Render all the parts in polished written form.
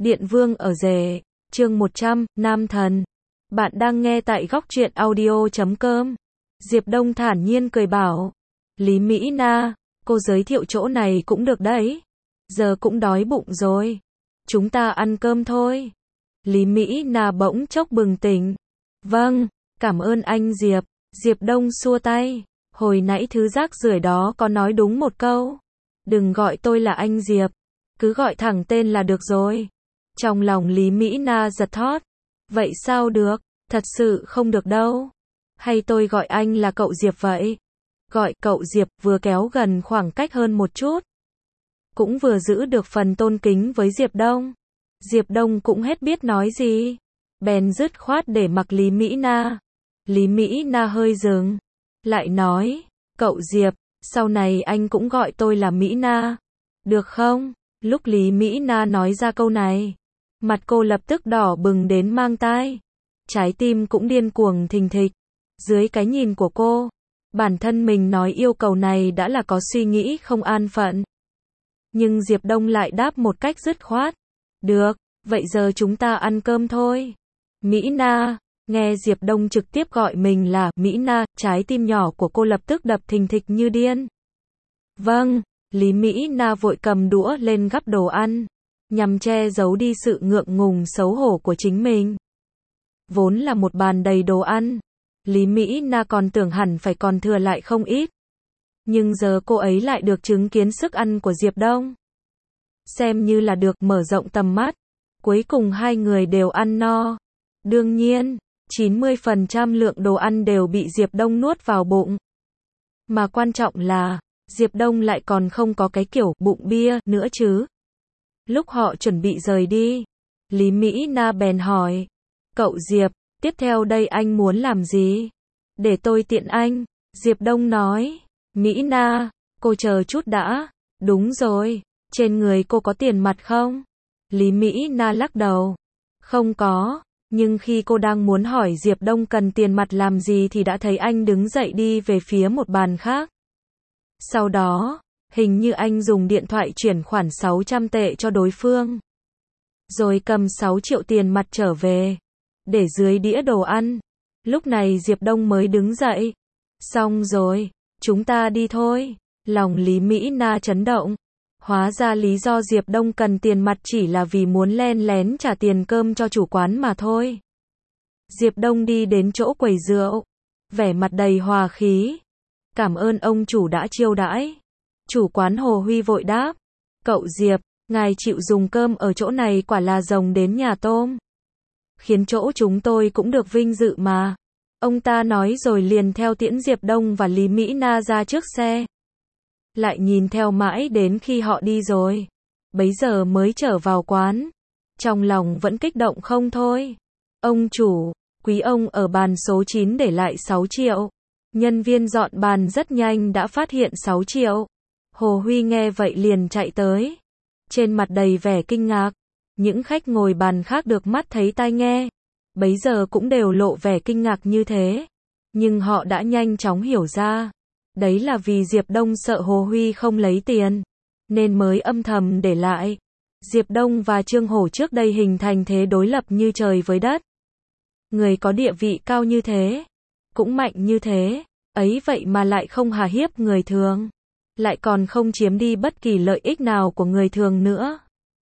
Điện Vương ở rể, chương 100, Nam Thần. Bạn đang nghe tại góc truyện audio.com. Diệp Đông thản nhiên cười bảo. Lý Mỹ Na, cô giới thiệu chỗ này cũng được đấy. Giờ cũng đói bụng rồi. Chúng ta ăn cơm thôi. Lý Mỹ Na bỗng chốc bừng tỉnh. Vâng, cảm ơn anh Diệp. Diệp Đông xua tay. Hồi nãy thứ rác rưởi đó có nói đúng một câu. Đừng gọi tôi là anh Diệp. Cứ gọi thẳng tên là được rồi. Trong lòng Lý Mỹ Na giật thót. Vậy sao được, thật sự không được đâu. Hay tôi gọi anh là cậu Diệp vậy? Gọi cậu Diệp vừa kéo gần khoảng cách hơn một chút. Cũng vừa giữ được phần tôn kính với Diệp Đông. Diệp Đông cũng hết biết nói gì. Bèn dứt khoát để mặc Lý Mỹ Na. Lý Mỹ Na hơi dừng. Lại nói, cậu Diệp, sau này anh cũng gọi tôi là Mỹ Na. Được không? Lúc Lý Mỹ Na nói ra câu này, mặt cô lập tức đỏ bừng đến mang tai. Trái tim cũng điên cuồng thình thịch. Dưới cái nhìn của cô, bản thân mình nói yêu cầu này đã là có suy nghĩ không an phận. Nhưng Diệp Đông lại đáp một cách dứt khoát. Được, vậy giờ chúng ta ăn cơm thôi. Mỹ Na, nghe Diệp Đông trực tiếp gọi mình là Mỹ Na, trái tim nhỏ của cô lập tức đập thình thịch như điên. Vâng. Lý Mỹ Na vội cầm đũa lên gắp đồ ăn, nhằm che giấu đi sự ngượng ngùng xấu hổ của chính mình. Vốn là một bàn đầy đồ ăn, Lý Mỹ Na còn tưởng hẳn phải còn thừa lại không ít. Nhưng giờ cô ấy lại được chứng kiến sức ăn của Diệp Đông. Xem như là được mở rộng tầm mắt, cuối cùng hai người đều ăn no. Đương nhiên, 90% lượng đồ ăn đều bị Diệp Đông nuốt vào bụng. Mà quan trọng là, Diệp Đông lại còn không có cái kiểu bụng bia nữa chứ. Lúc họ chuẩn bị rời đi, Lý Mỹ Na bèn hỏi. Cậu Diệp, tiếp theo đây anh muốn làm gì? Để tôi tiện anh. Diệp Đông nói. Mỹ Na, cô chờ chút đã. Đúng rồi, trên người cô có tiền mặt không? Lý Mỹ Na lắc đầu. Không có, nhưng khi cô đang muốn hỏi Diệp Đông cần tiền mặt làm gì thì đã thấy anh đứng dậy đi về phía một bàn khác. Sau đó, hình như anh dùng điện thoại chuyển khoản 600 tệ cho đối phương. Rồi cầm 6 triệu tiền mặt trở về. Để dưới đĩa đồ ăn. Lúc này Diệp Đông mới đứng dậy. Xong rồi, chúng ta đi thôi. Lòng Lý Mỹ Na chấn động. Hóa ra lý do Diệp Đông cần tiền mặt chỉ là vì muốn len lén trả tiền cơm cho chủ quán mà thôi. Diệp Đông đi đến chỗ quầy rượu. Vẻ mặt đầy hòa khí. Cảm ơn ông chủ đã chiêu đãi. Chủ quán Hồ Huy vội đáp. Cậu Diệp, ngài chịu dùng cơm ở chỗ này quả là rồng đến nhà tôm. Khiến chỗ chúng tôi cũng được vinh dự mà. Ông ta nói rồi liền theo tiễn Diệp Đông và Lý Mỹ Na ra trước xe. Lại nhìn theo mãi đến khi họ đi rồi. Bấy giờ mới trở vào quán. Trong lòng vẫn kích động không thôi. Ông chủ, quý ông ở bàn số 9 để lại 6 triệu. Nhân viên dọn bàn rất nhanh đã phát hiện 6 triệu. Hồ Huy nghe vậy liền chạy tới. Trên mặt đầy vẻ kinh ngạc. Những khách ngồi bàn khác được mắt thấy tai nghe. Bấy giờ cũng đều lộ vẻ kinh ngạc như thế. Nhưng họ đã nhanh chóng hiểu ra. Đấy là vì Diệp Đông sợ Hồ Huy không lấy tiền. Nên mới âm thầm để lại. Diệp Đông và Trương Hổ trước đây hình thành thế đối lập như trời với đất. Người có địa vị cao như thế. Cũng mạnh như thế, ấy vậy mà lại không hà hiếp người thường. Lại còn không chiếm đi bất kỳ lợi ích nào của người thường nữa.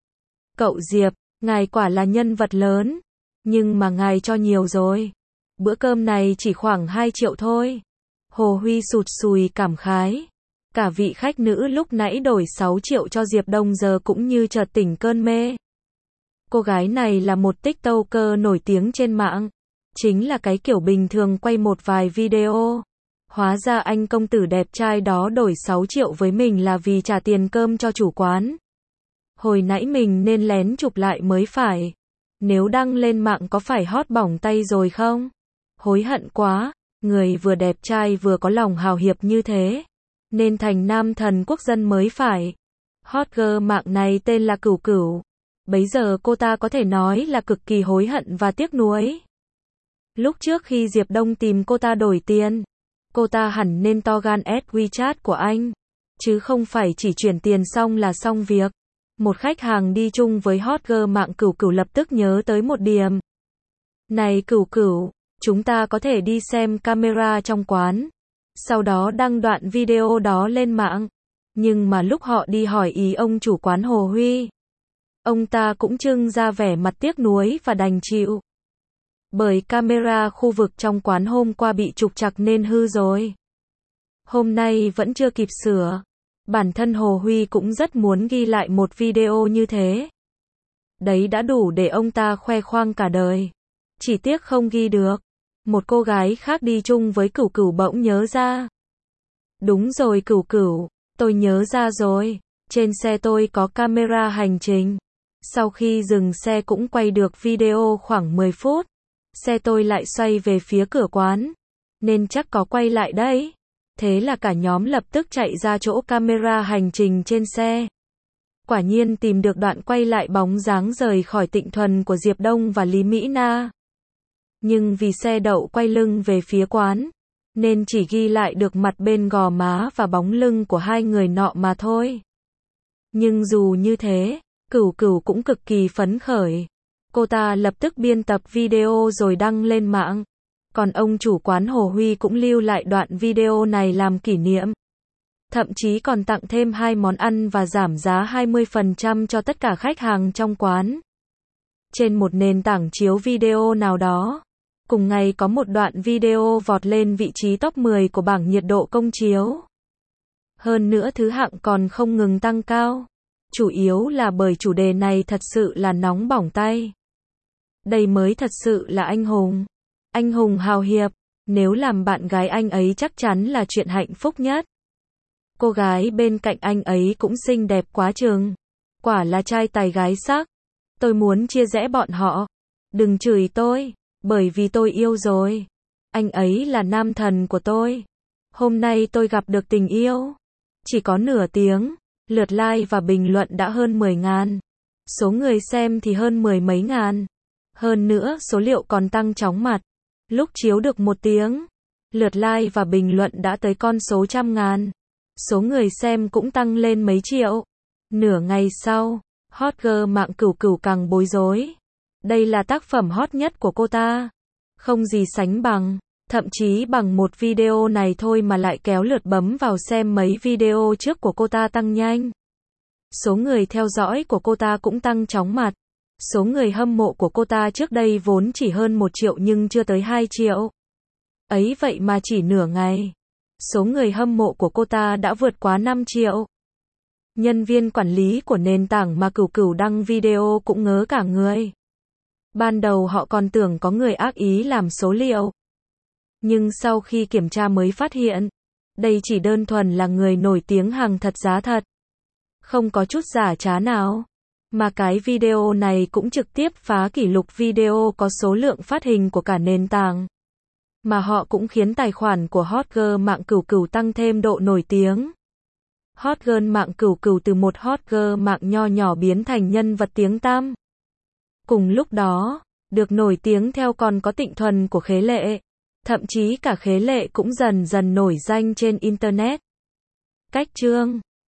Cậu Diệp, ngài quả là nhân vật lớn. Nhưng mà ngài cho nhiều rồi. Bữa cơm này chỉ khoảng 2 triệu thôi. Hồ Huy sụt sùi cảm khái. Cả vị khách nữ lúc nãy đổi 6 triệu cho Diệp Đông giờ cũng như chợt tỉnh cơn mê. Cô gái này là một TikToker nổi tiếng trên mạng. Chính là cái kiểu bình thường quay một vài video. Hóa ra anh công tử đẹp trai đó đổi 6 triệu với mình là vì trả tiền cơm cho chủ quán. Hồi nãy mình nên lén chụp lại mới phải. Nếu đăng lên mạng có phải hot bỏng tay rồi không? Hối hận quá, người vừa đẹp trai vừa có lòng hào hiệp như thế. Nên thành nam thần quốc dân mới phải. Hot girl mạng này tên là Cửu Cửu. Bấy giờ cô ta có thể nói là cực kỳ hối hận và tiếc nuối. Lúc trước khi Diệp Đông tìm cô ta đổi tiền, cô ta hẳn nên to gan add WeChat của anh, chứ không phải chỉ chuyển tiền xong là xong việc. Một khách hàng đi chung với hot girl mạng Cửu Cửu lập tức nhớ tới một điểm. Này Cửu Cửu, chúng ta có thể đi xem camera trong quán, sau đó đăng đoạn video đó lên mạng. Nhưng mà lúc họ đi hỏi ý ông chủ quán Hồ Huy, ông ta cũng trưng ra vẻ mặt tiếc nuối và đành chịu. Bởi camera khu vực trong quán hôm qua bị trục trặc nên hư rồi. Hôm nay vẫn chưa kịp sửa. Bản thân Hồ Huy cũng rất muốn ghi lại một video như thế. Đấy đã đủ để ông ta khoe khoang cả đời. Chỉ tiếc không ghi được. Một cô gái khác đi chung với Cửu Cửu bỗng nhớ ra. Đúng rồi Cửu Cửu, tôi nhớ ra rồi. Trên xe tôi có camera hành trình. Sau khi dừng xe cũng quay được video khoảng 10 phút. Xe tôi lại xoay về phía cửa quán. Nên chắc có quay lại đấy. Thế là cả nhóm lập tức chạy ra chỗ camera hành trình trên xe. Quả nhiên tìm được đoạn quay lại bóng dáng rời khỏi Tịnh Thuần của Diệp Đông và Lý Mỹ Na. Nhưng vì xe đậu quay lưng về phía quán, nên chỉ ghi lại được mặt bên gò má và bóng lưng của hai người nọ mà thôi. Nhưng dù như thế, Cửu Cửu cũng cực kỳ phấn khởi. Cô ta lập tức biên tập video rồi đăng lên mạng. Còn ông chủ quán Hồ Huy cũng lưu lại đoạn video này làm kỷ niệm. Thậm chí còn tặng thêm 2 món ăn và giảm giá 20% cho tất cả khách hàng trong quán. Trên một nền tảng chiếu video nào đó, cùng ngày có một đoạn video vọt lên vị trí top 10 của bảng nhiệt độ công chiếu. Hơn nữa thứ hạng còn không ngừng tăng cao. Chủ yếu là bởi chủ đề này thật sự là nóng bỏng tay. Đây mới thật sự là anh hùng. Anh hùng hào hiệp. Nếu làm bạn gái anh ấy chắc chắn là chuyện hạnh phúc nhất. Cô gái bên cạnh anh ấy cũng xinh đẹp quá chừng. Quả là trai tài gái sắc. Tôi muốn chia rẽ bọn họ. Đừng chửi tôi, bởi vì tôi yêu rồi. Anh ấy là nam thần của tôi. Hôm nay tôi gặp được tình yêu. Chỉ có nửa tiếng, lượt like và bình luận đã hơn 10.000. Số người xem thì hơn 10 mấy ngàn. Hơn nữa số liệu còn tăng chóng mặt. Lúc chiếu được 1 tiếng, lượt like và bình luận đã tới con số 100.000. Số người xem cũng tăng lên mấy triệu. Nửa ngày sau, hot girl mạng Cửu Cửu càng bối rối. Đây là tác phẩm hot nhất của cô ta. Không gì sánh bằng. Thậm chí bằng một video này thôi mà lại kéo lượt bấm vào xem mấy video trước của cô ta tăng nhanh. Số người theo dõi của cô ta cũng tăng chóng mặt. Số người hâm mộ của cô ta trước đây vốn chỉ hơn 1 triệu nhưng chưa tới 2 triệu. Ấy vậy mà chỉ nửa ngày, số người hâm mộ của cô ta đã vượt quá 5 triệu. Nhân viên quản lý của nền tảng mà Cửu Cửu đăng video cũng ngớ cả người. Ban đầu họ còn tưởng có người ác ý làm số liệu. Nhưng sau khi kiểm tra mới phát hiện, đây chỉ đơn thuần là người nổi tiếng hàng thật giá thật. Không có chút giả trá nào. Mà cái video này cũng trực tiếp phá kỷ lục video có số lượng phát hình của cả nền tảng. Mà họ cũng khiến tài khoản của hot girl mạng Cửu Cửu tăng thêm độ nổi tiếng. Hot girl mạng Cửu Cửu từ một hot girl mạng nho nhỏ biến thành nhân vật tiếng tăm. Cùng lúc đó, được nổi tiếng theo còn có Tịnh Thuần của Khế Lệ. Thậm chí cả Khế Lệ cũng dần dần nổi danh trên Internet. Cách chương